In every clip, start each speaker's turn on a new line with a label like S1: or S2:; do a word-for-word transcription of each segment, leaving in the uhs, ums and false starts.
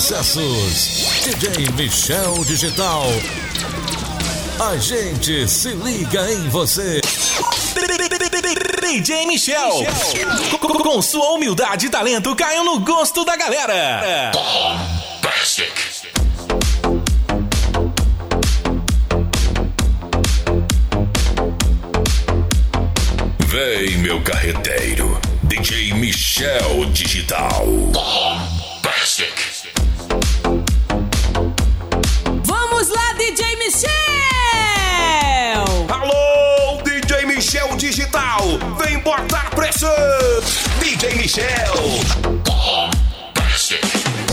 S1: sucessos. D J Michel Digital. A gente se liga em você.
S2: D J Michel, com sua humildade e talento, caiu no gosto da galera. Bombastic.
S1: Vem, meu carreteiro, D J Michel Digital. Bombastic.
S3: Vamos lá, D J Michel!
S2: Alô, D J Michel Digital, vem botar pressão! D J Michel. Bombastic.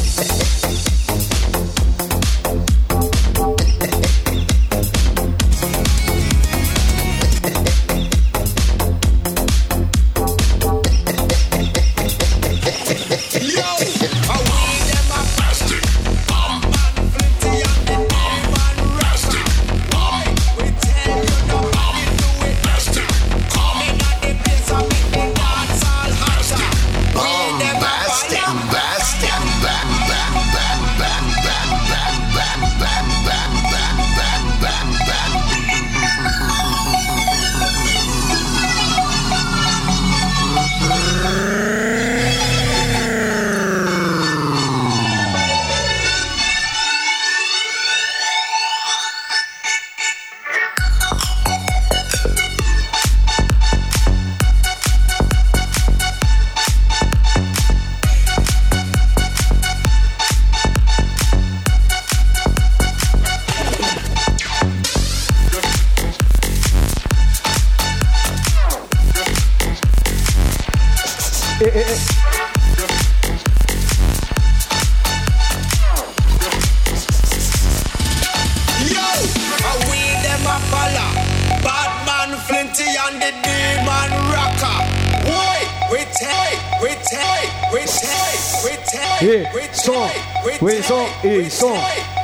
S4: E som, e som,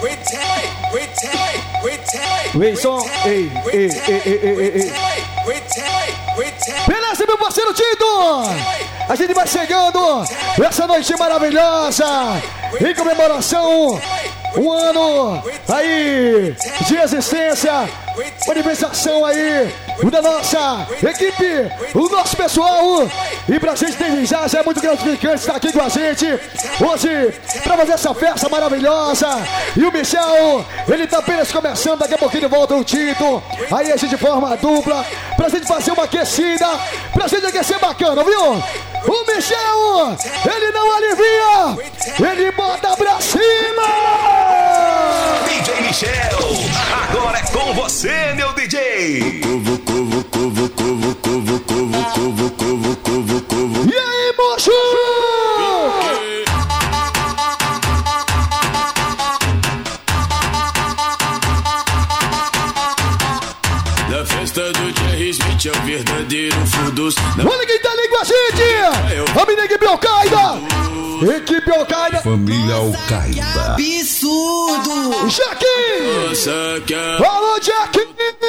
S4: e som, e, e, e, e, e. Beleza, meu parceiro Tito? A gente vai chegando essa noite maravilhosa em comemoração um ano aí de existência, manifestação aí da nossa equipe, o nosso pessoal. E pra gente desde já, já é muito gratificante estar aqui com a gente hoje pra fazer essa festa maravilhosa. E o Michel, ele tá apenas começando, daqui a pouquinho volta o Tito. Aí a gente forma a dupla pra gente fazer uma aquecida, pra gente aquecer bacana, viu? O Michel, ele não alivia, ele bota pra cima!
S2: D J Michel, agora é com você, meu D J!
S4: E aí, moço?
S5: Da festa do Jerry Smith é o verdadeiro furdus.
S4: Olha quem tá ali com a gente! A minha equipe Al-Qaeda! Equipe Al-Qaeda!
S1: Família Al-Qaeda.
S3: Absurdo!
S4: Jaquim! Alô, Jaquim!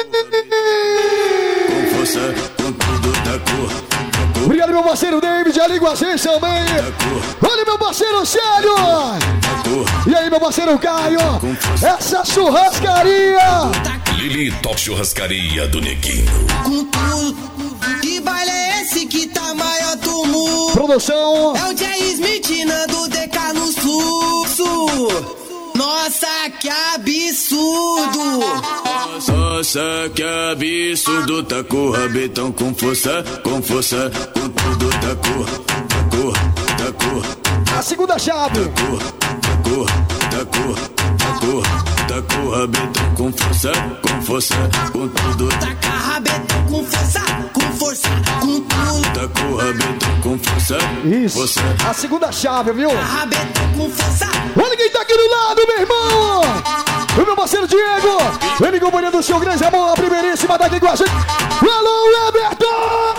S5: Com força, com tudo da cor.
S4: Obrigado, meu parceiro David, ali com a gente também. Olha, meu parceiro Célio. E aí, meu parceiro Caio. Essa churrascaria.
S1: Lili Top Churrascaria do Neguinho.
S3: Com tudo. Que baile é esse que tá maior do mundo?
S4: Produção.
S3: É o Jerry Smith, Nando D K no sul. Nossa, que absurdo!
S5: Nossa, que absurdo! Tá com o rabetão com força, com força, com tudo da cor, da cor, da cor.
S4: A segunda chave.
S5: Da cor, da cor, da cor, da cor, da cor, rabetão com força, com força, com tudo.
S3: Taca rabetão com força, com força, com tudo.
S5: Da cor, rabetão com força,
S4: isso.
S5: Força.
S4: A segunda chave, viu?
S3: Rabetão com força.
S4: Olha quem tá aqui do lado, meu irmão! O meu parceiro Diego! Ele acompanhando o seu grande amor, a primeiríssima daqui com a gente. Alô, Everton!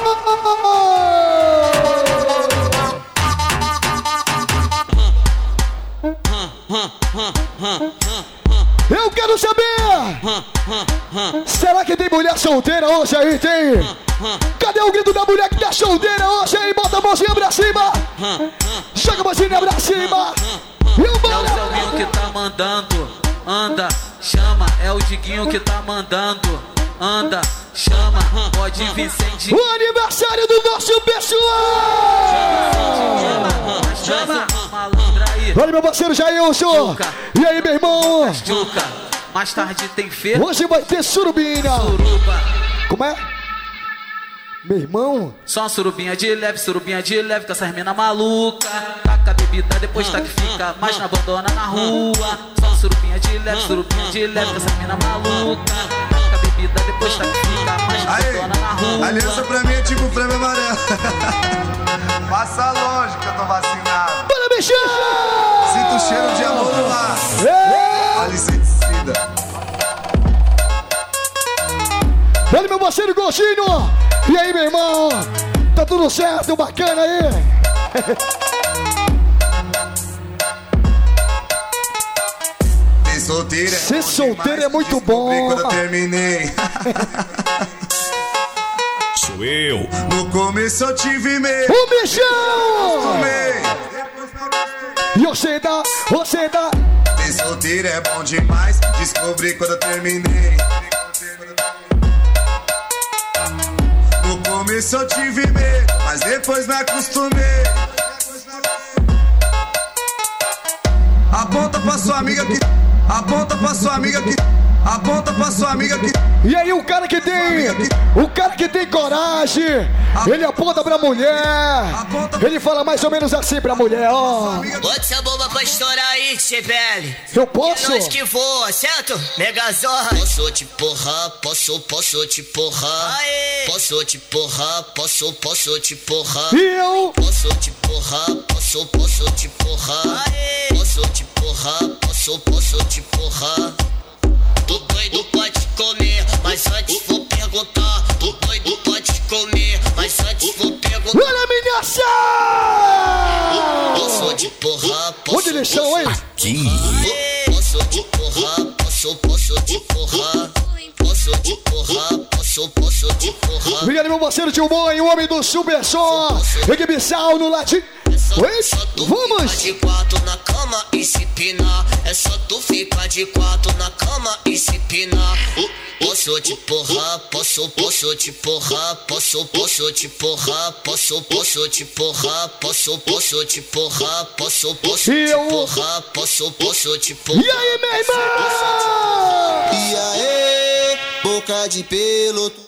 S4: Eu quero saber! Será que tem mulher solteira hoje aí? Tem? Cadê o grito da mulher que tá solteira hoje aí? Bota a mãozinha pra cima! Joga a mãozinha pra cima! E o bora!
S6: mandando. Anda, chama, é o Diguinho que tá mandando. Anda, chama, pode vir sem dinheiro.
S4: O aniversário do nosso pessoal!
S6: Chama, malandra aí.
S4: Olha meu parceiro Jailson. E aí, meu irmão?
S6: Mais tarde tem feira.
S4: Hoje vai ter surubinha.
S6: Suruba.
S4: Como é? Meu irmão?
S6: Só uma surubinha de leve, surubinha de leve com essas mina maluca. Taca a bebida, depois tá que fica mais na abandona na rua. Só uma surubinha de leve, surubinha de leve com essas mina maluca. Taca a bebida, depois tá que fica mais na abandona na rua.
S7: Aliança pra mim é tipo prêmio amarelo. Passa longe que eu tô vacinado.
S4: Bora, bichão!
S7: Sinto o cheiro de amor no ar. Alice inseticida.
S4: Olha meu parceiro Gostinho! E aí, meu irmão? Tá tudo certo? Bacana aí?
S7: Ser solteiro é
S4: Ser
S7: bom
S4: solteiro
S7: demais,
S4: é muito
S7: descobri
S4: bom.
S7: quando eu terminei.
S1: Sou eu.
S7: No começo eu tive medo.
S4: O bichão!
S7: Tomei.
S4: E você dá, você dá.
S7: Ser solteiro é bom demais, descobri quando eu terminei. No começo eu tive medo, mas depois me acostumei. Aponta pra sua amiga que... Aponta pra sua amiga que... Aponta pra sua amiga que...
S4: E aí o cara que tem, o cara que tem coragem, ele aponta pra mulher, ele fala mais ou menos assim pra mulher, ó.
S3: Bota essa bomba pra estourar aí, T P L.
S4: Eu posso?
S3: Nós que voa, certo? Megazorra. Posso te porrar, posso, posso te porrar. Aê. Posso te porrar, posso, posso te porrar.
S4: E eu?
S3: Posso te porrar, posso, posso te porrar. Aê. Posso te porrar, posso, posso te porrar. Tu doido pode comer, mas antes vou perguntar. Tu doido pode comer, mas antes vou perguntar.
S4: Olha a minha
S3: Posso te porrar, posso.
S4: Onde eles estão, hein?
S3: Posso te porrar, posso, posso te porrar. Posso te porrar, posso, posso te porrar.
S4: Obrigado, meu parceiro Tio Boi, o homem do Super Som. Equipe Sal no latim. Oi, vamos!
S3: De quatro na cama e se pinar. É só tu ficar de quatro na cama e se pinar. Posso te porrar, posso, posso te porrar. Posso, posso te porrar. Posso, posso te porrar. Posso, posso te porrar. Posso, posso te porrar. Posso, posso te porrar.
S4: E aí, meu irmão?
S8: E aí, boca de pelo. Tu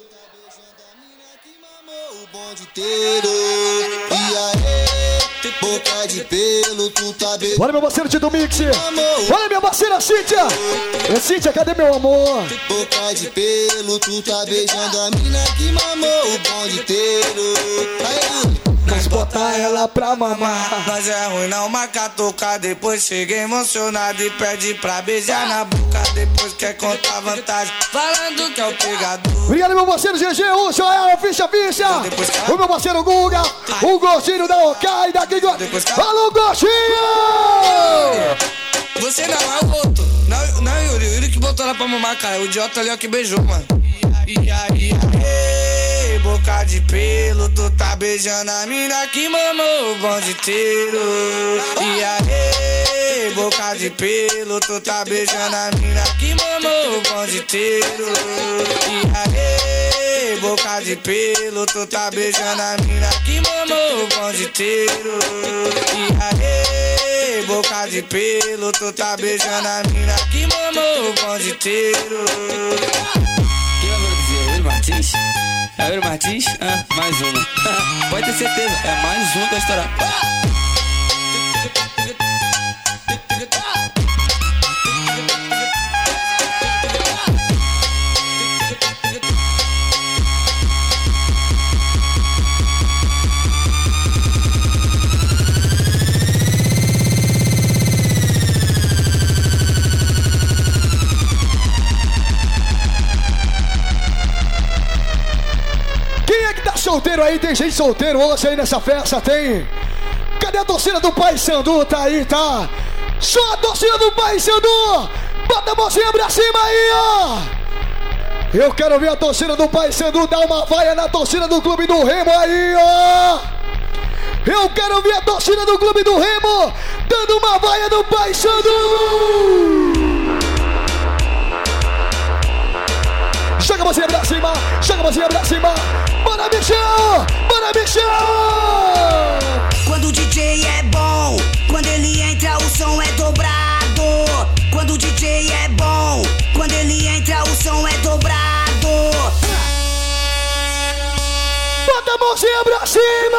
S8: o bonde inteiro. E aí, boca de pelo, tu tá beijando.
S4: Olha meu parceiro Tito Mix. Olha minha parceira Cíntia. É Cíntia, cadê meu amor?
S8: Boca de pelo, tu tá beijando a mina que mamou o bonde inteiro. Aí,
S4: nós bota ela pra mamar.
S9: Nós é ruim não marca tocar. Depois chega emocionado e pede pra beijar na boca. Depois quer contar vantagem, falando que é o pegador.
S4: Obrigado meu parceiro G G, o Joel, ficha, ficha. O meu parceiro Guga, o Gostinho da Okai, daqui do... Alô, Gostinho!
S9: Você não é o outro. Não, não, Yuri, Yuri que botou ela pra mamar, cara. O idiota ali é o que beijou, mano. E aí, aí, boca de pelo, tu tá beijando a mina que mamou o bonde inteiro. E aí, boca de pelo, tu tá beijando a mina que mamou o bonde inteiro. E aí, boca de pelo, tu tá beijando a mina que mamou o bonde inteiro. E aí, boca de pelo, tu tá beijando a mina que mamou o bonde inteiro. Martins, é o Yuri Martins? Ah, mais uma. Pode ter certeza, é mais uma que vai estourar.
S4: Solteiro aí, tem gente solteiro hoje aí nessa festa, tem? Cadê a torcida do Pai Sandu? Tá aí, tá? Só a torcida do Pai Sandu! Bota a mãozinha pra cima aí, ó! Eu quero ver a torcida do Pai Sandu dar uma vaia na torcida do Clube do Remo aí, ó! Eu quero ver a torcida do Clube do Remo dando uma vaia no Pai Sandu! mãozinha pra cima. Bora, bichão! Bora, bichão!
S10: Quando o D J é bom, quando ele entra o som é dobrado. Quando o D J é bom, quando ele entra o som é dobrado.
S4: Bota a mãozinha pra cima!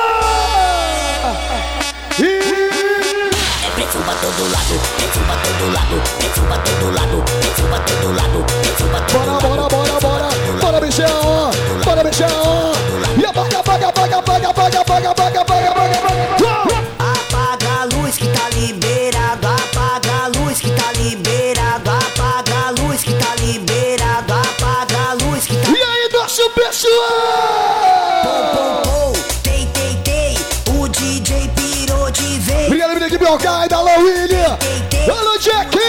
S10: É preto pra todo lado, preto pra todo lado, preto pra todo lado, preto pra todo lado, preto pra todo lado.
S4: Bora, bora, bora, bora! Bora, bichão! Bora, bichão! E apaga, apaga, apaga, apaga, apaga, apaga, apaga, apaga, apaga, apaga!
S10: Apaga a luz que tá liberado, apaga a luz que tá liberado, apaga a luz que tá liberado, apaga a luz que tá.
S4: E aí, nosso pessoal!
S10: Pô, pô, pô, tei, tei, tei, o D J pirou de vez.
S4: Obrigado, menina equipe Al-Qaeda, alô, William! Alô, Jack!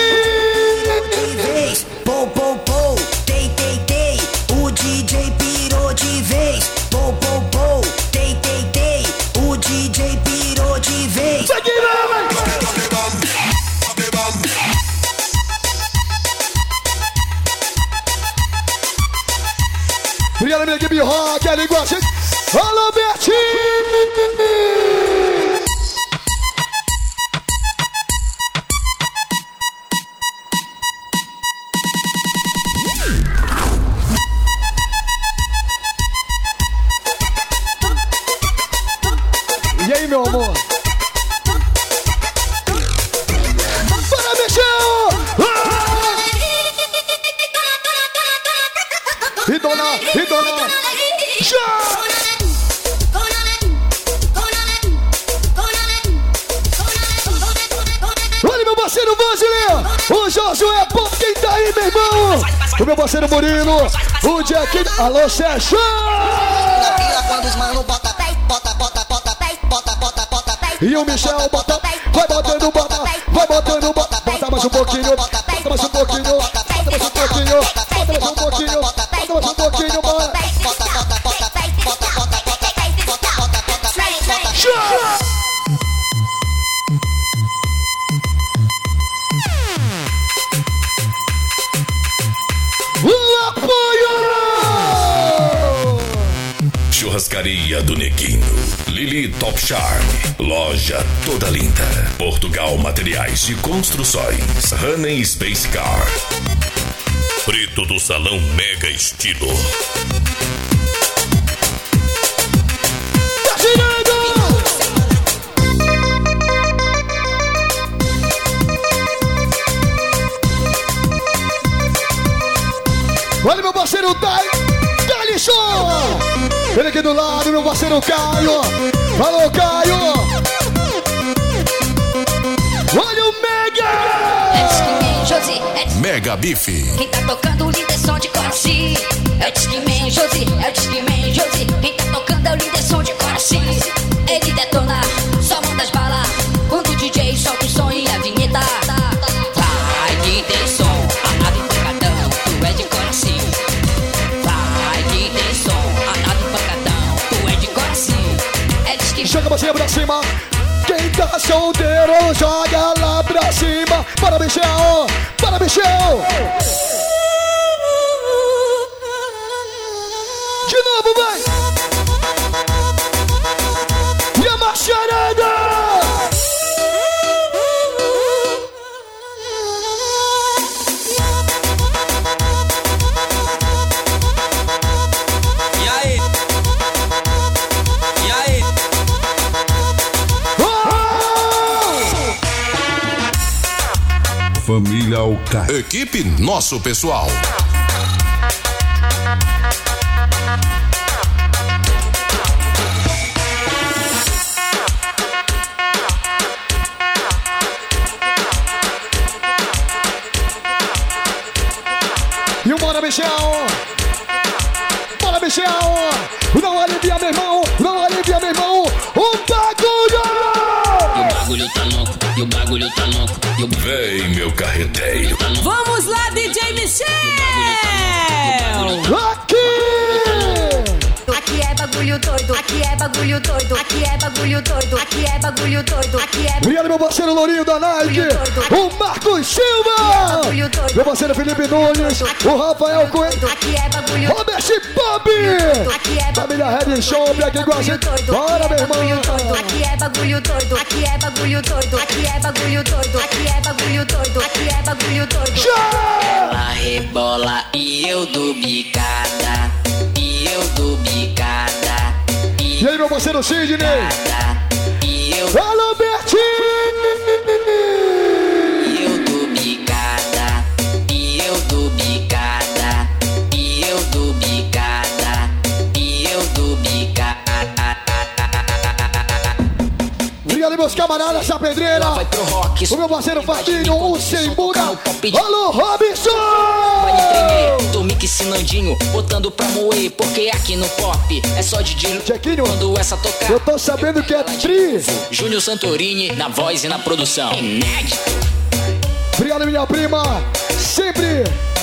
S10: Pô, pô, pô, tei, tei, tei, o D J pirou de vez. Pô, pô, pô, tei, tei, tei, o D J pirou de vez.
S4: Segue, obrigado, minha equipe rock, ali com a gente. Alô, Betinho! E aí, meu amor? Bora, bichão! Ah! E dona, e dona! Já! Olha, meu parceiro brasileiro! O Josué Pop, quem tá aí, meu irmão? O meu parceiro Murilo, o Jack. Alô, Sérgio!
S8: Quando os mano bota, bota, bota, bota, bota, bota, bota.
S4: E o Michel bota, vai botando, bota, vai botando, bota, bota mais um pouquinho, bota mais um pouquinho, bota mais um pouquinho, bota mais um pouquinho, bota mais um pouquinho, bora. O apoio!
S1: Churrascaria do Neguinho, Lili Top Charm, loja toda linda, Portugal Materiais de Construções, Honey Space Car, Preto do Salão Mega Estilo.
S4: Tá girando! Olha meu parceiro Dai, Dalisson! Ele aqui do lado, meu parceiro Caio. Alô, Caio! Olha o Mega!
S11: É Disque Josi, é Disque
S1: Mega Bife.
S11: Quem tá tocando o líder som de Coraci. É Disque Josi, é Disque Josi. Quem tá tocando é o líder som de Coraci. Ele detona, só manda as balas. Quando o D J solta o som e a vinheta. Vai que tem som, a nave pancadão, tu é de Coraci. Vai que tem som, a nave pancadão, tu é de Coraci. É Disque.
S4: Joga a mãozinha pra cima. Quem tá solteiro, joga lá pra cima. Bora, bichão! Bora, bichão! De novo, vai! E a macharada!
S9: E aí? E aí?
S1: Família Alcaide. Equipe Nosso Pessoal.
S4: E o Bora, bichão! Bora, bichão! Não alivia, meu irmão! Não alivia, meu irmão! O bagulho!
S12: E o bagulho tá louco, e o bagulho tá louco. E o...
S1: Vem, meu carreteiro.
S13: Vamos lá, D J Michel!
S4: Aqui!
S11: Aqui é bagulho. bagulho doido, aqui é bagulho doido, aqui é bagulho doido, aqui é bagulho doido, aqui é.
S4: Obrigado, meu parceiro Lourinho da Nike, o Marcos Silva, meu parceiro Felipe Nunes, o Rafael Coelho, Robert Pop, família Red Shop aqui com a gente. Bora, meu irmão.
S11: Aqui é bagulho doido, aqui é bagulho doido, aqui é bagulho doido, aqui é bagulho doido, aqui é bagulho doido.
S12: Ela rebola e eu dou bicada, e eu dou bicada. E,
S4: e aí, meu parceiro Sidney?
S12: E eu...
S4: Alô, Bertinho!
S12: E eu dou bicada, e eu dou bicada, e eu dou bicada, e eu dou bicada.
S4: Obrigado, meus camaradas da pedreira. O meu parceiro Fabinho, o Sem Buga. Alô, Robinson!
S12: Vai tremer, tô mixinandinho, botando pra moer, porque aqui no pop é só de dinheiro.
S4: Chequinho,
S12: quando essa tocar,
S4: eu tô sabendo que é tri.
S12: Júnior Santorini na voz e na produção. Inédito.
S4: Obrigado, minha prima. Sempre.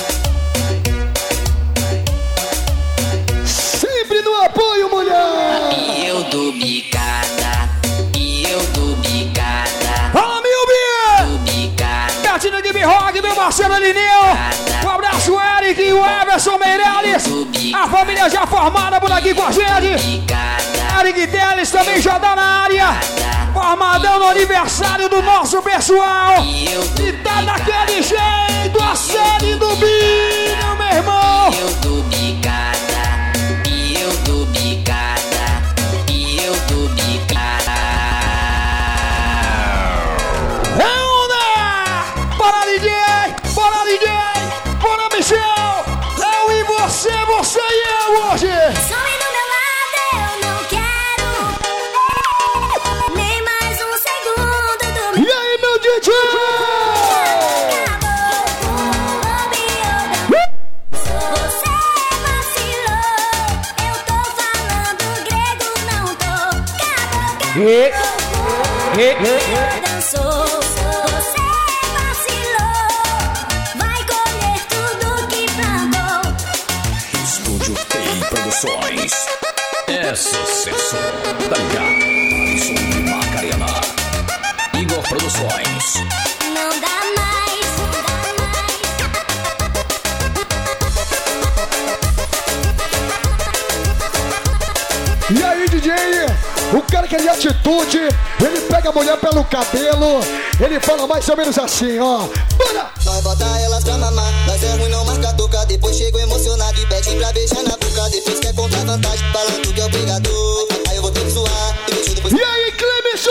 S4: Sempre no apoio, mulher.
S12: E eu dou bicada. Eu dou bicada.
S4: Fala, Milby! Gatinho de B-Rock, meu parceiro Lininho. Um abraço, Eric e o Everson Meirelles. A família já formada por aqui com a gente. Eric Teles também já tá na área. Formadão no aniversário do nosso pessoal. E tá daquele jeito, a série do Binho, meu irmão.
S12: Eu dou bicada. E eu dou bicada. E eu dou bicada.
S4: Bora, D J! Bora, D J! Bora, Michel! Eu e você, você e eu hoje!
S11: Some do meu lado, eu não quero nem mais um segundo do meu.
S4: E aí, meu D J?
S11: Você vacilou, eu tô falando grego, não tô. Acabou, acabou, dançou.
S1: É sucesso. Tá ligado? Alisson de Macarena. Igor Produções.
S11: Não dá mais, não dá mais.
S4: E aí, D J? O cara que é de atitude, ele pega a mulher pelo cabelo, ele fala mais ou menos assim, ó. Bora!
S8: Nós bota elas pra mamar, nós é ruim, não marca toca. Depois chego emocionado e pede pra beijar na boca. Depois quer contar vantagem, falando que é obrigador. Aí eu vou ter que zoar, e beijo depois.
S4: E aí, Clemson!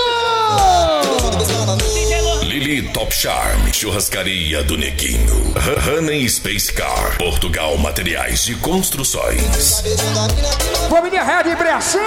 S1: Lili Top Charm, Churrascaria do Neguinho, Honey Space Car, Portugal Materiais de Construções.
S4: Família Red Impressão!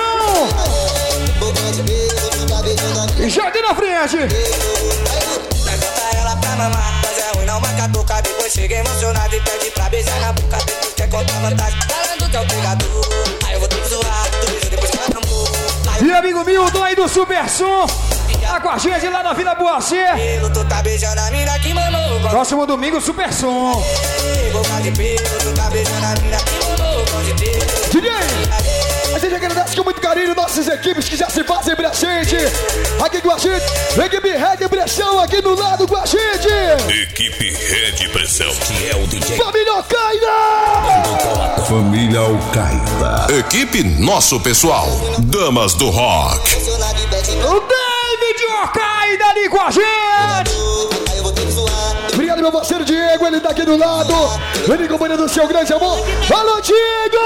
S4: E joga na frente!
S9: Nós bota ela pra mamar, nós é ruim, não marca toca. Depois chega emocionado e pede pra beijar na boca. Depois quer contar vantagem, falando que é obrigador. Aí eu vou ter que zoar, tu beijo depois que ela namorou.
S4: E amigo Milton aí do Super Som, tá com a gente lá na Vila Boacê.
S9: Tu tá beijando a mina que mamou.
S4: Próximo domingo, Super Som.
S9: Boca de pelo, tu tá beijando a mina que mamou.
S4: D J, a gente agradece com muito carinho nossas equipes que já se fazem presente aqui com a gente. Equipe Red Pressão aqui do lado com a gente.
S1: Equipe Red Pressão, que é o D J
S4: Família Al-Qaeda.
S1: Família Al-Qaeda. Equipe Nosso Pessoal, Damas do Rock.
S4: O David Al-Qaeda ali com a gente. Obrigado, meu parceiro Diego, ele tá aqui do lado. Ele acompanhando o seu grande amor. Alô, Diego!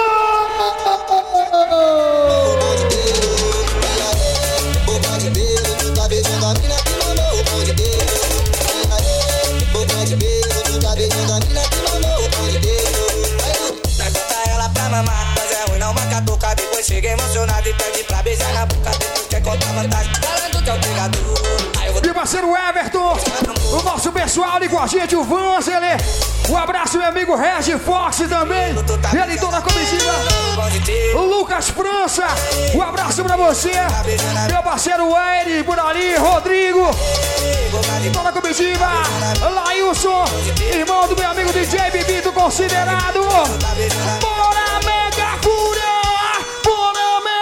S9: Depois chega emocionado e pede pra beijar na boca. Depois quer contar vantagem, falando que é obrigador.
S4: Meu parceiro Everton, o nosso pessoal ali com a gente, o Vanzeler. Um abraço, meu amigo Regi Fox também. Ele toda a comitiva. O Lucas França, um abraço pra você. Meu parceiro Eire por ali, Rodrigo. Toda a comitiva. Lailson, irmão do meu amigo D J Bibito considerado. Bora, Mega Fúria! Bora, Mega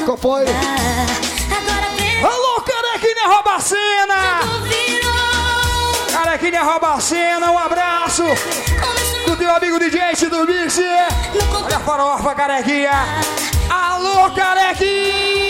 S4: qual foi? Alô, Carequinha Robacena! Carequinha Robacena, um abraço do teu amigo D J do Mix. Olha a farofa, Carequinha. Alô, Carequinha!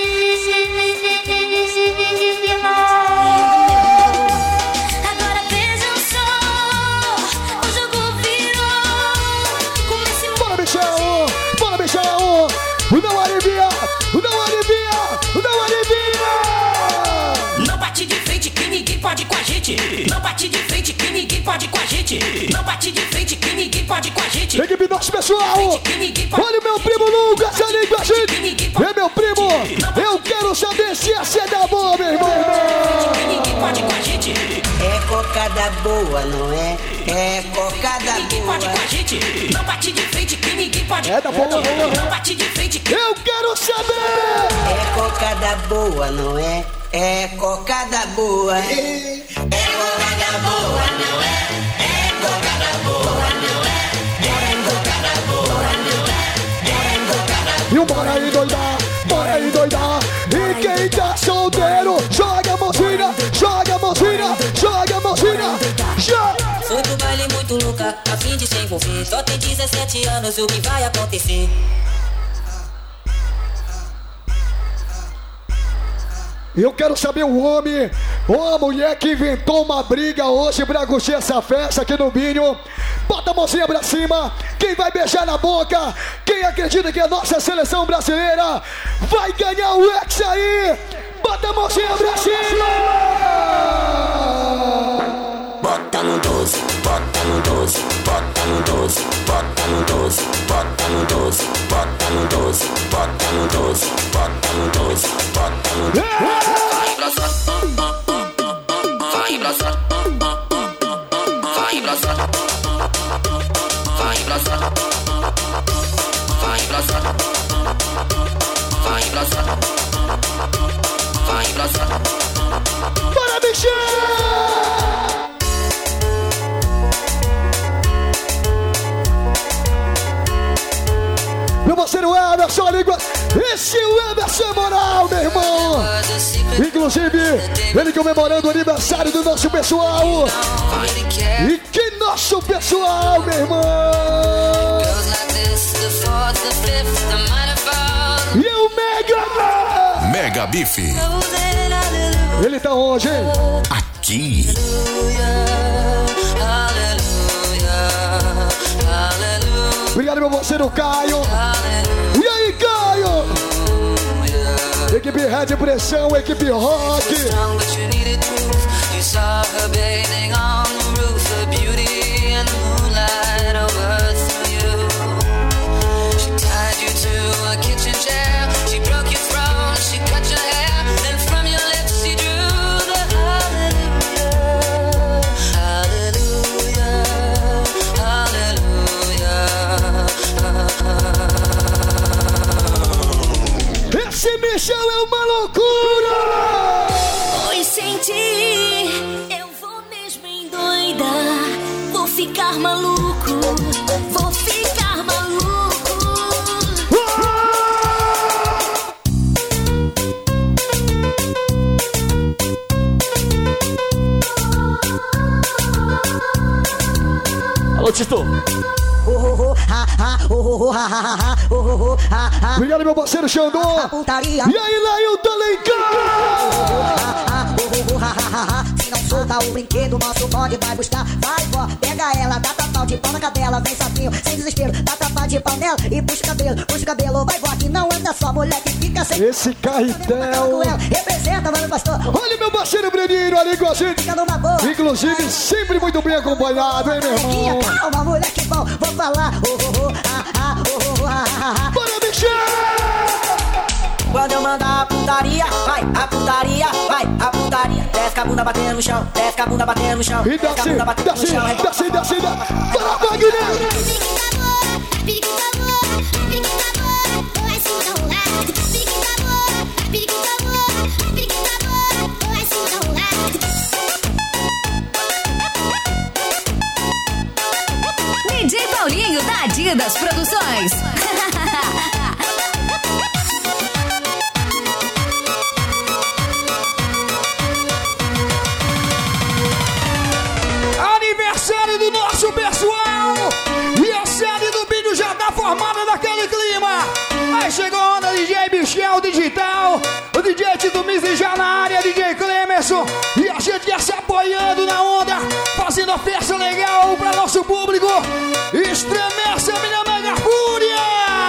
S13: Agora vejam só, o jogo virou.
S4: Bora, bichão! Bora, bichão! Não alivia! Não alivia! Não alivia!
S14: Não bate de frente que ninguém pode com a gente. Não bate de frente que ninguém pode com a gente. Não bate de frente que ninguém pode com a gente.
S4: Equipe nosso pessoal! Olha o meu primo Lucas ali com a gente! É meu primo! Eu quero saber se essa é da boa, meu irmão!
S14: Ninguém pode com a gente.
S10: É cocada boa, não é? É cocada
S14: ninguém
S10: boa.
S14: Pode com a gente. Não bate de frente que ninguém pode.
S4: É da boa, boa.
S14: Não bate de frente que...
S4: Eu quero saber!
S10: É cocada boa, não é? É cocada boa. É cocada boa, não é? É cocada boa, não é? É cocada boa, não é? É cocada boa.
S4: E o bora aí doidar, bora aí doidar. E quem tá solteiro, joga a mãozinha, joga a mãozinha, joga a mãozinha. Já!
S15: Foi pro baile muito louca, a fim de se envolver. Só tem dezessete anos, o que vai acontecer?
S4: Eu quero saber o homem ou a mulher que inventou uma briga hoje pra curtir essa festa aqui no Binho. Bota a mãozinha pra cima. Quem vai beijar na boca? Quem acredita que a nossa seleção brasileira vai ganhar o Hexa aí? Bota a mãozinha pra cima.
S8: Bota no doze, bota no doze, bota no doze, bota no doze, bota no doze, bota no doze, bota no doze, bota no doze, bota no doze.
S15: Vai embraçar, vai embraçar, vai embraçar, vai embraçar, vai embraçar, vai embraçar, vai embraçar.
S4: Bora, bichão! Meu parceiro Everson, língua. Esse é o Everson moral, meu irmão. Inclusive, ele comemorando o aniversário do nosso pessoal. E que nosso pessoal, meu irmão. E o Mega.
S1: Mega Bife.
S4: Ele tá onde, hein?
S1: Aqui.
S4: Obrigado, meu parceiro Caio. E aí, Caio? Equipe Red Pressão, equipe Rock. Esse bichão é uma loucura!
S13: Oi, senti, eu vou mesmo endoidar. Vou ficar maluco, vou ficar maluco.
S4: Alô, Tito! Obrigado, meu parceiro Xandô. E aí, Lailton Alencar.
S10: Se não solta o brinquedo, nosso bonde vai buscar. Vai, vó, pega ela, dá tapa de pau na cadela. Vem sapinho, sem desespero, dá tapa de pau nela. E puxa o cabelo, puxa o cabelo. Vai, vó, que não anda só, mulher que fica sem.
S4: Esse carretel
S10: representa, mano, pastor.
S4: Olha meu parceiro Breninho ali com a gente. Inclusive, sempre muito bem acompanhado, hein, meu irmão.
S10: Calma, mulher, que bom, vou falar.
S4: Bora, bichão!
S10: Quando eu mandar a putaria, vai, a putaria, vai, a putaria. Desce a bunda batendo no chão, desce a bunda batendo no chão.
S4: E desce, desce, desce, desce, desce. Bora, Wagner!
S16: D J Paulinho da Adidas Produções.
S4: D J Clemerson. E a gente ia se apoiando na onda, fazendo a festa legal pra nosso público. Estremece a minha mega fúria.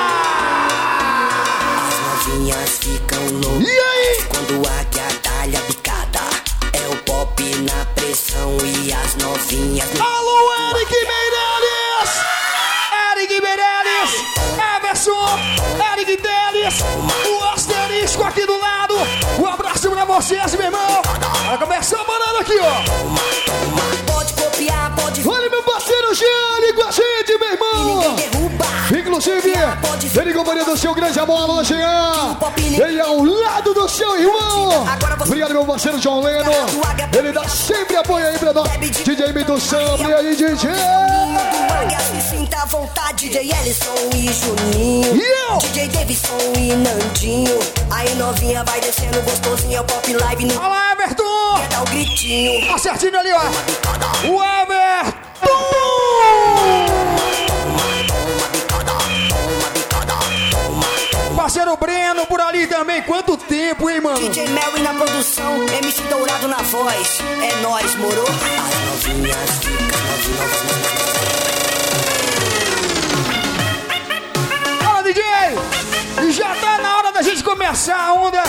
S8: As novinhas ficam loucas.
S4: E aí?
S8: Quando a guiadalha picada é o pop na pressão e as novinhas.
S4: Alô, Eric Meirelles! Eric Meirelles! Everson! Eric Teles! O asterisco aqui do lado! Um abraço pra vocês, meu irmão! Vai começar parando aqui, ó!
S8: Pode copiar, pode.
S4: Olha meu parceiro Gianni com a gente, meu irmão! Inclusive, ele companhia do seu grande amor, alô, Jean! Ele é ao lado do seu irmão! Obrigado, meu parceiro John Leno! Ele dá sempre apoio aí pra nós! D J Mito Samba, e aí, D J?
S8: Se sinta à vontade, D J Ellison e Juninho,
S4: yeah.
S8: D J Davidson e Nandinho. Aí novinha vai descendo gostosinha, pop live no.
S4: Olha lá, Everton!
S8: Quer dar o gritinho?
S4: Tá certinho ali, ó! O Everton! Parceiro Breno por ali também, quanto tempo, hein, mano?
S8: D J Melwin na produção, M C Dourado na voz. É nóis, moro? As novinhas ficam, novinhas.
S4: Fala, D J! E já tá na hora da gente começar a onda.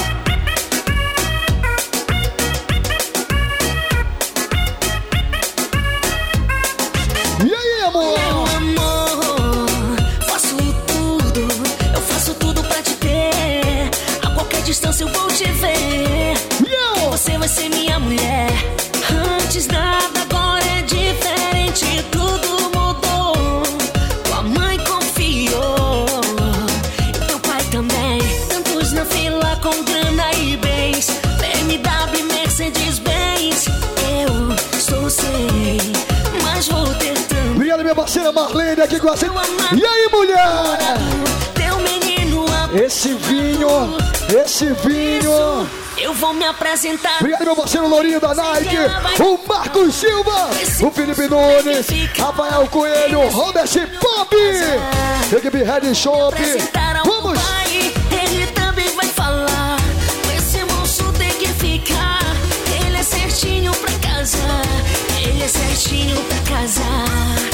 S4: E aí, amor?
S13: Meu amor, faço tudo, eu faço tudo pra te ter. A qualquer distância eu vou te ver.
S4: Yo!
S13: Você vai ser minha mulher. Antes nada, agora é diferente. Tudo mudou. Tua mãe confiou. E teu pai também. Tantos na fila com grana e bens. B M W, Mercedes Benz. Eu estou sem, mas vou ter tanto.
S4: Obrigado, minha parceira Marlene aqui com a gente. E aí, mulher?
S13: Teu menino
S4: Esse vinho, esse vinho.
S13: Eu vou me apresentar.
S4: Obrigado, meu parceiro Lourinho da Nike, o Marcos Silva, o Felipe Nunes, Rafael Coelho, Robert Pop, equipe Red Shop. Vamos!
S13: Pai, ele também vai falar. Esse moço tem que ficar. Ele é certinho pra casar. Ele é certinho pra casar.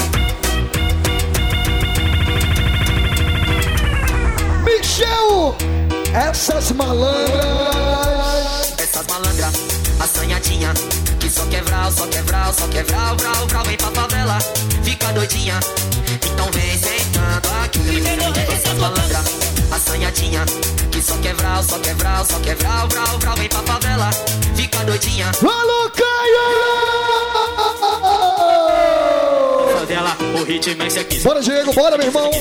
S4: Michel, essas malandras.
S12: Essas malandras, assanhadinha, que só quebral, só quebral, só quebral, vral, vral, vem pra favela, fica doidinha, então vem sentando aqui. Essas malandras, assanhadinha, que só quebral, só quebral, só quebral, vral, vral, vem pra favela, fica doidinha.
S4: Alô, Caio!
S12: Favela, o ritmo é esse aqui.
S4: Bora, Diego, bora, meu irmão.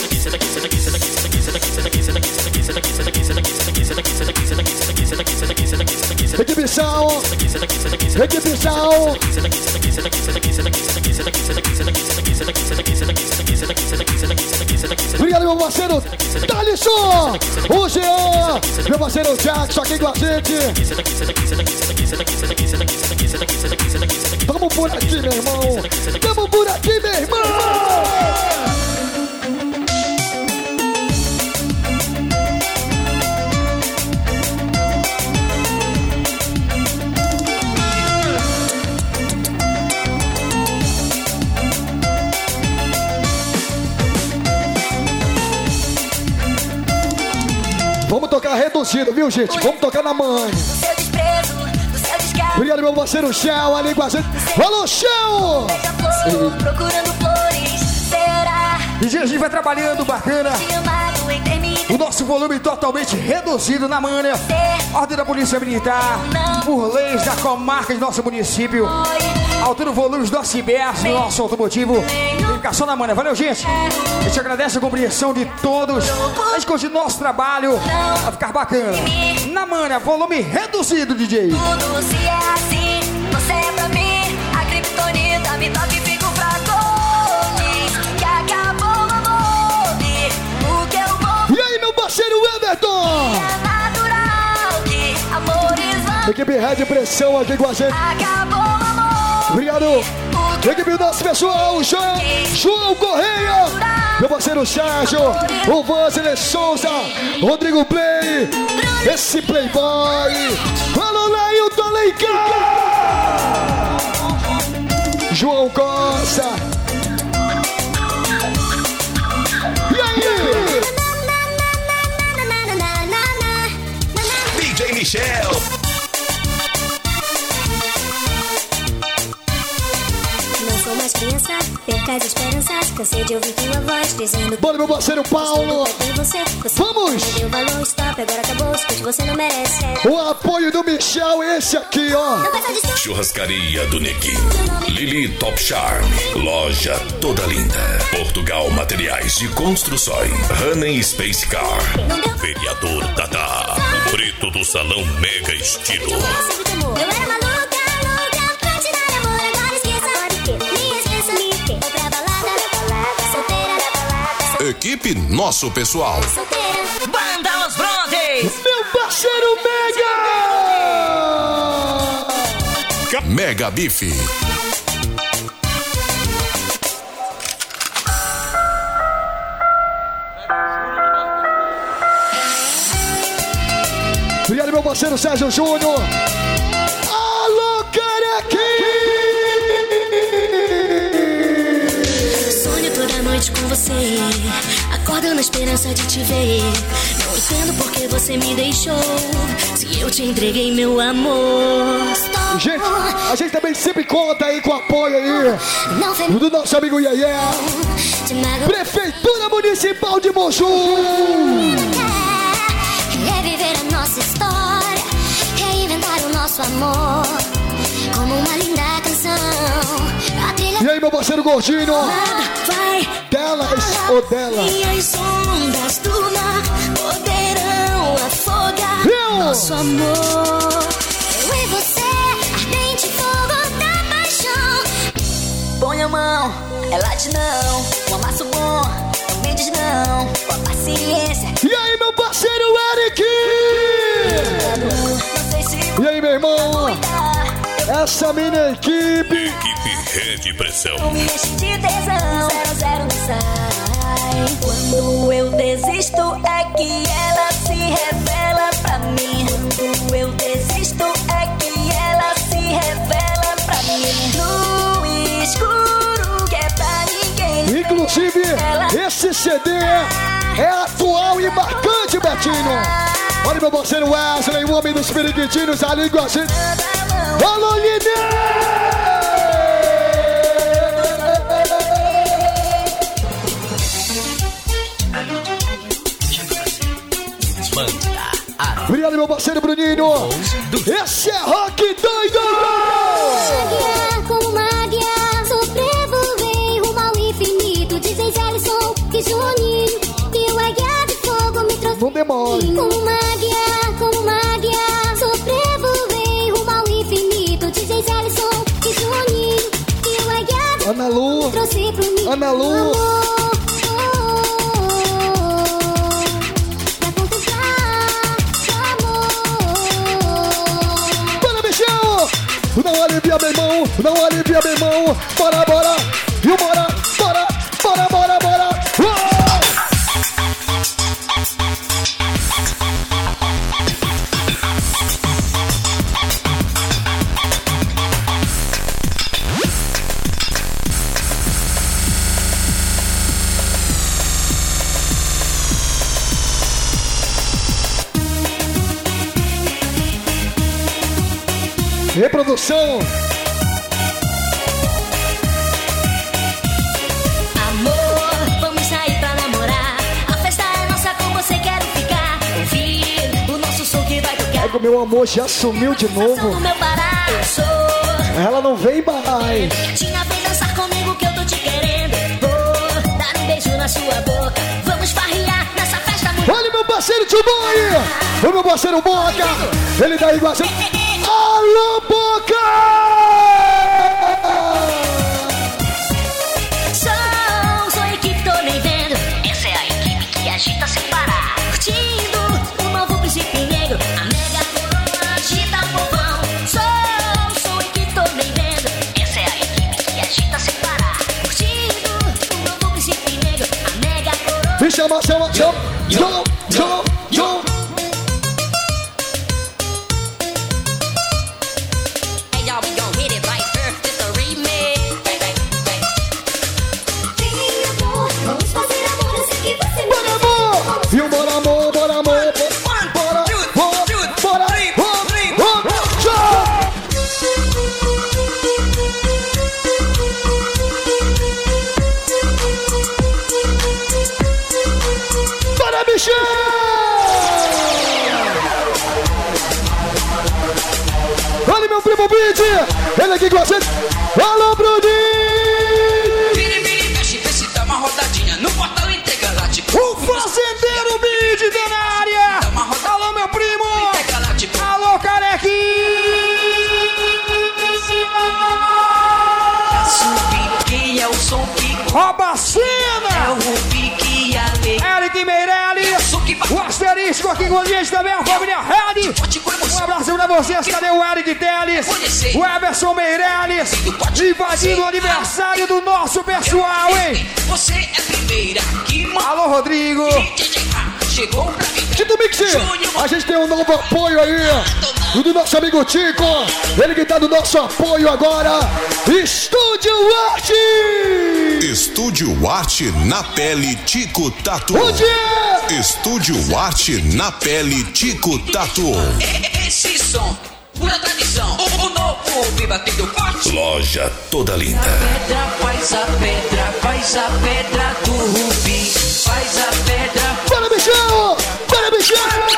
S4: Exibição, exibição. Obrigado, meu parceiro Thalisson, o Jean, meu parceiro Jackson aqui com a gente. Tamo por aqui, meu irmão. Tamo por aqui, meu irmão. Vamos tocar reduzido, viu, gente? Vamos tocar na mãe. Obrigado, meu parceiro Shell ali com a gente. Alô, Shell!
S13: Procurando flores, será?
S4: E a gente vai trabalhando bacana. O nosso volume totalmente reduzido na manha. Ordem da Polícia Militar, por leis da comarca de nosso município. Altura o volume do Cibers, no nosso automotivo. Indicação na manha. Valeu, gente. A gente agradece a compreensão de todos. A gente continua nosso trabalho. Vai ficar bacana. Na manha, volume reduzido, D J.
S13: Tudo se é assim, você é pra mim. A criptonita me toca e fico fraco. Diz que acabou o amor. O que eu vou.
S4: E aí, meu parceiro Everton?
S13: É natural que amores vão.
S4: Equipe Red Pressão aqui com a gente.
S13: Acabou o amor.
S4: Obrigado. Equipe do nosso pessoal, João, João Correia, meu parceiro Sérgio, o Vanzile Souza, Rodrigo Play, esse Playboy. Alô, Leio América! João Costa! E aí?
S2: D J Michel!
S13: Não sou mais criança, perca as esperanças. Cansei de ouvir tua voz dizendo.
S4: Bora, meu parceiro Paulo!
S13: Você, você
S4: Vamos!
S13: Deu valor, stop, agora acabou. Escute, você não merece.
S4: O apoio do Michel, esse aqui, ó.
S1: Churrascaria do Neguinho. Lili Top Charm. Loja toda linda. Portugal Materiais de Construções. Honey Space Car. Vereador Tata. Preto do Salão Mega Estilo.
S13: Eu era maluca, louca, pra te dar amor. Agora esqueça, agora esqueça. Me esqueça, me esqueça. Vou pra balada, solteira.
S1: Equipe Nosso Pessoal.
S14: Banda Os Brondes.
S4: Meu parceiro Mega!
S1: Mega Bife.
S4: Obrigado, meu parceiro Sérgio Júnior. Alô, Carequinha!
S13: Sonho toda noite com você. Acordo na esperança de te ver. Não entendo por que você me deixou. Se eu te entreguei meu amor.
S4: Gente, a gente também sempre conta aí com o apoio aí do nosso amigo Yaya. Prefeitura Municipal de Moju.
S13: Reviver a nossa história, reinventar o nosso amor, como uma linda canção. A trilha
S4: E aí, meu parceiro Gordinho?
S13: vai
S4: Delas ou dela?
S13: e as ondas do mar poderão afogar
S4: Eu.
S13: nosso amor. Eu e você, ardente fogo da paixão.
S15: Põe a mão, é late não. Um amasso bom, não me diz não. Com a paciência.
S4: E aí, meu parceiro Eric?
S15: Não sei se
S4: E aí, meu irmão? Essa minha equipe.
S1: Equipe Rede Pressão.
S15: não me enche de tesão. Zero, zero não sai. Quando eu desisto é que ela se revela pra mim. Quando eu desisto é que ela se revela pra mim. No escuro que é pra ninguém.
S4: Inclusive, esse C D é atual e marcante, Betinho. Olha, meu parceiro Wesley, o homem dos periquitinhos ali com a gente. Alô, Obrigado, meu parceiro Bruninho. Esse é Rock Doido.
S13: Águia, como uma águia, sobrevoei rumo ao infinito. Dizem Alisson e Juninho, e o águia de fogo me trouxe.
S4: Não demore.
S13: Como uma águia, como uma águia, sobrevoei rumo ao infinito. Dizem Alisson e Juninho, e o águia de
S4: Ana Lu.
S13: fogo me trouxe pro mim.
S4: Ana Lu. Não alivia, meu irmão, não alivia, meu irmão. Bora, bora, e bora, bora, bora, bora, bora. Uou! Reprodução.
S13: Amor, vamos sair pra namorar. A festa é nossa, com você quero ficar. Ouvir o nosso som que vai tocar.
S4: Pega o meu amor, já sumiu de novo.
S13: No meu Pará, eu sou.
S4: Ela não vem mais.
S13: Tinha vem dançar comigo que eu tô te querendo. Vou dar um beijo na sua boca. Vamos farrear nessa festa muito.
S4: Olha meu parceiro Tio Boy. O meu parceiro Boca. Ele tá igual a gente. Alô, Boca!
S13: Sou, sou a equipe, tô nem vendo. Essa é a equipe que agita sem parar. Curtindo o novo príncipe negro. A mega coroa agita o povão. Sou, sou a equipe, tô nem vendo. Essa é a equipe que agita sem parar. Curtindo o novo príncipe negro. A mega coroa.
S4: Me chama, chama, chama. Yo, yo, yo. Olha meu primo Bid. Ele aqui com a gente. Alô, Bruninho.
S14: Vire, vire, mexe, vê se dá uma rodadinha no portal intergaláctico.
S4: O fazendeiro Bid tá na área. Alô, meu primo. Alô, carequinha.
S14: Quem é o som que
S4: rouba a cena?
S14: É o Rubi que ale.
S4: Eric Meirelles. O asterisco aqui com a gente também, a família Red. Um abraço pra vocês. Cadê o Eric Teles? O Everson Meirelles. Invadindo o aniversário do nosso pessoal, hein?
S14: Você é a primeira que
S4: alô, Rodrigo.
S14: Chegou pra mim.
S4: Tito Mix, a gente tem um novo apoio aí do nosso amigo Tico. Ele que tá no nosso apoio agora. Estúdio Arte.
S1: Estúdio Arte na Pele Tico Tatu.
S4: Onde é?
S1: Estúdio Arte na Pele Tico Tatu.
S14: Esse som, pura tradição. O novo viva batendo forte.
S1: Loja toda linda.
S14: Pedra, faz a pedra, faz a pedra do Rubi. Faz a pedra.
S4: Bora, bichão! Bora, bichão!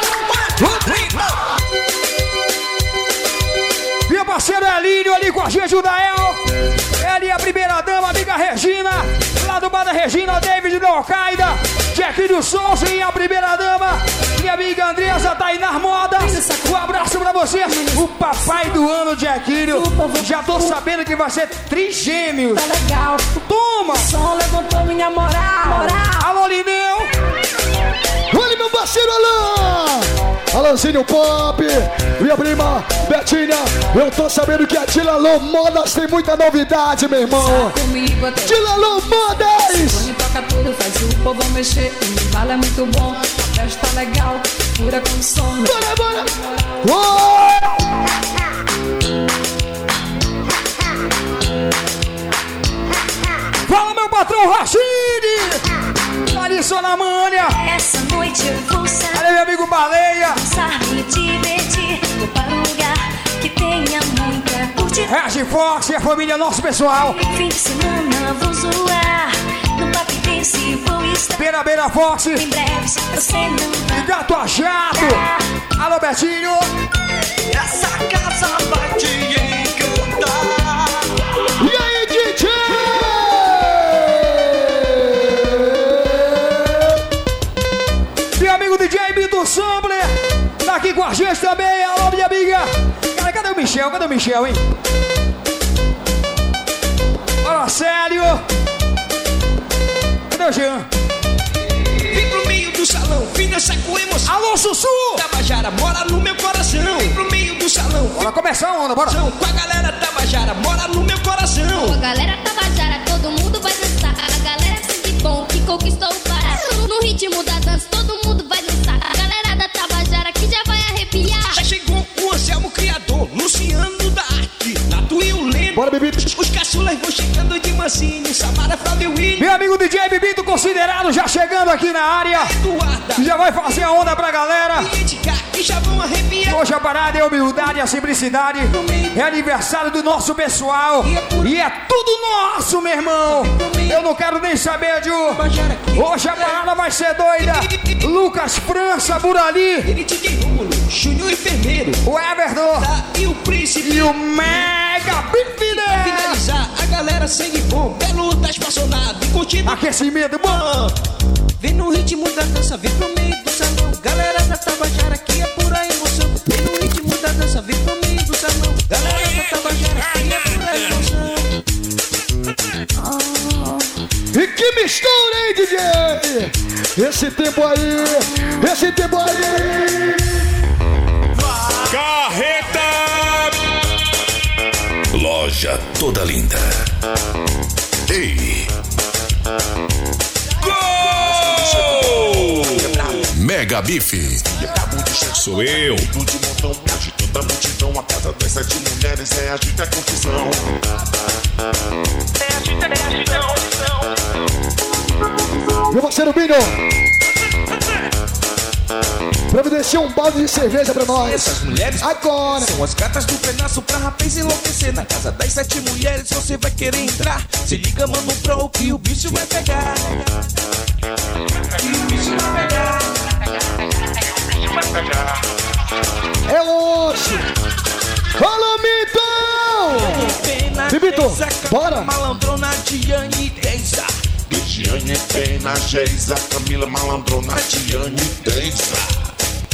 S4: Meu parceiro Elínio ali com a gente, o Dael. Ele é a primeira dama, amiga Regina. Lá do bar da Regina, David do Al-Qaeda. Jequinho Souza e a primeira dama. Minha amiga Andressa tá aí nas modas. Um abraço pra vocês. O papai do ano, Jequinho. Já tô sabendo que vai ser trigêmeos.
S13: Tá legal.
S4: Toma!
S13: O som levantou minha moral. moral.
S4: Alô, Lineu. Olha meu parceiro Alan. Alanzinho Pop, minha prima Betinha. Eu tô sabendo que a Tilalô Modas tem muita novidade, meu irmão. Tilalô Modas.
S13: Quando toca tudo, faz o povo mexer. O embalo é muito bom, a festa legal, pura com som.
S4: Bora, bora. Oh! Fala, meu patrão Rashid. Larissa na manha.
S15: Essa noite eu vou sair.
S4: Olha meu amigo Baleia.
S15: Dançar, me divertir. Vou para um lugar que tenha muita curtida.
S4: Regi Fox e a família, nosso pessoal.
S15: Fim de semana vou zoar. No Pop Dance vou estar.
S4: Beira Beira Fox.
S15: Em breve você não vai.
S4: Gato a jato. Alô, Betinho.
S14: Essa casa vai te encantar.
S4: E aí, D J? Meu amigo D J Bito Sampler tá aqui com a gente também. Alô, minha amiga. Cara, cadê o Michel? Cadê o Michel, hein? Olha, sério. Cadê o Jean?
S14: Vem pro meio do salão, vem dançar com emoção.
S4: Alô, Sussu.
S14: Tabajara mora no meu coração. Vem pro meio do salão.
S4: Bora começar a onda, bora.
S14: Com a galera Tabajara mora no meu coração.
S11: Com a galera Tabajara, todo mundo vai dançar. A galera sempre bom que conquistou o Pará. No ritmo da dança, todo mundo vai dançar. A galera da Tabajara que já vai arrepiar.
S14: Já chegou o Anselmo Criador, Luciano da Arte, Nato e o Leno.
S4: Bora, Bebito.
S14: Os caçulas vão chegando de mansinho, Samara, Flávio e William.
S4: Meu amigo D J Bebito considerado já chegando aqui na área.
S14: Eduarda.
S4: Já vai fazer a onda pra galera.
S14: E já vão arrepiar.
S4: Hoje a parada é a humildade e a simplicidade. É aniversário do nosso pessoal. E é tudo nosso, meu irmão. Eu não quero nem saber de um. Hoje a parada vai ser doida. Lucas França, Burali.
S14: Júnior Enfermeiro.
S4: O Everton.
S14: E o Príncipe.
S4: E o Mega Bifide.
S14: Pra finalizar, a galera sangue bom. Belo tá espaçonado e curtindo.
S4: Aquecimento bom.
S14: Vem no ritmo da dança, vem pro meio do salão. Galera da Tabajara aqui é pura emoção. Vem no ritmo da dança, vem pro meio do salão. Galera da Tabajara aqui é pura emoção.
S4: Oh. E que mistura, hein, D J? Esse tempo aí, esse tempo aí.
S1: Carreta! Loja toda linda. Ei! Mega Bife. Sou eu.
S16: De montão, agitando a multidão. A casa das sete mulheres é agita a confusão. É agita a confusão.
S4: Meu parceiro Binho, providencia um balde de cerveja pra nós.
S14: Essas mulheres
S4: agora
S14: são as gatas do pedaço pra rapaz enlouquecer. Na casa das sete mulheres você vai querer entrar. Se liga, mano, pro que o bicho vai pegar. Que o bicho vai pegar.
S4: É hoje. Alô, Bibito, bora.
S9: Malandrona, Diane Deisa.
S16: Diane tem na Geisa, Camila Malandrona, Diane Deisa.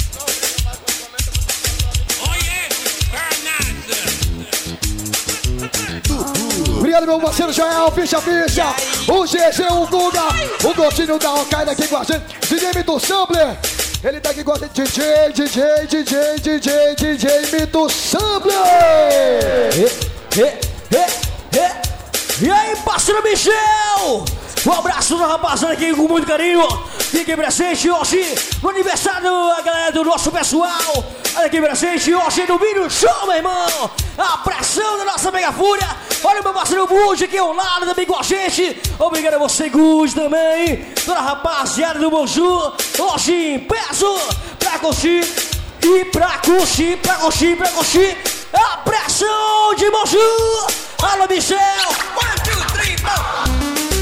S4: Obrigado, meu parceiro Joel, ficha, ficha. O G G, o Guga, o Gostinho da Al-Qaeda aqui com a gente. D J Mito Sampler, ele tá aqui com a gente. D J, D J, D J, D J, D J Mito Sampler.
S17: E, e, e, e. E aí, parceiro Michel? Um abraço da rapaziada aqui com muito carinho. Fiquem presente hoje no aniversário da galera do nosso pessoal. Olha aqui presente hoje no Vídeo Show, meu irmão. A pressão da nossa Mega Fúria. Olha o meu parceiro Gude aqui ao lado também com a gente. Obrigado a você, Gude, também. Toda a rapaziada do Bonjour. Hoje em peso pra curtir. E pra curtir, pra curtir, pra curtir. A pressão de Bonjour. Alô, Michel. One, two, three, four.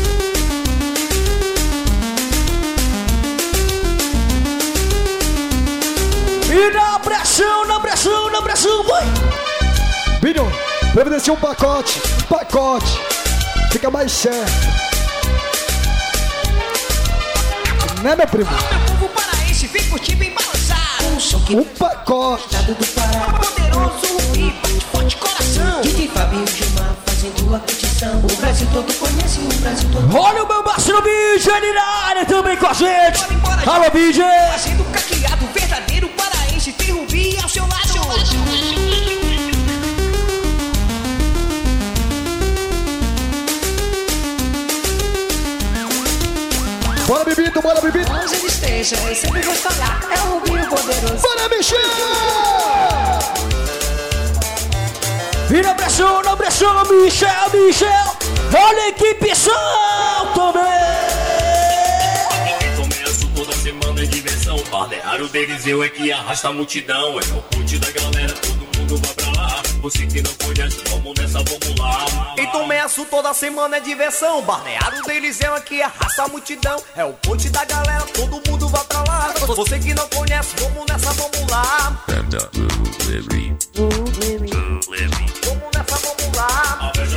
S17: E na pressão, na pressão, na pressão, vai!
S4: Binho, providencia um pacote, um pacote. Fica mais certo. Né, meu primo?
S18: Meu povo paraense, vem curtir, vem balançar. Um som que
S4: um pacote.
S18: Estado do Pará, poderoso e bate forte coração. D J Fabinho Gilmar fazendo a petição. O Brasil todo conhece, o Brasil todo.
S17: Olha o meu parceiro B J ali na área também com a gente. Alô, B J.
S18: Fazendo caqueado, verdadeiro paraense. Tem Rubi ao seu lado.
S4: Bora, Bibito, bora, Bibito.
S18: Com resistência, eu sempre vou falar. É o Rubinho poderoso.
S4: Bora, Michel!
S17: E na pressão, na pressão, Michel, Michel. Olha a equipe som também.
S19: Toda semana é diversão. Balneário deles eu é que arrasta a multidão. É o ponte da galera, todo mundo vai pra lá. Você que não conhece, vamos nessa, vamos lá.
S20: Em Tomé Açu toda semana é diversão. Balneário deles é que arrasta a multidão. É o ponte da galera, todo mundo vai pra lá. Você que não conhece, vamos nessa, vamos lá. Vamos nessa, vamos lá.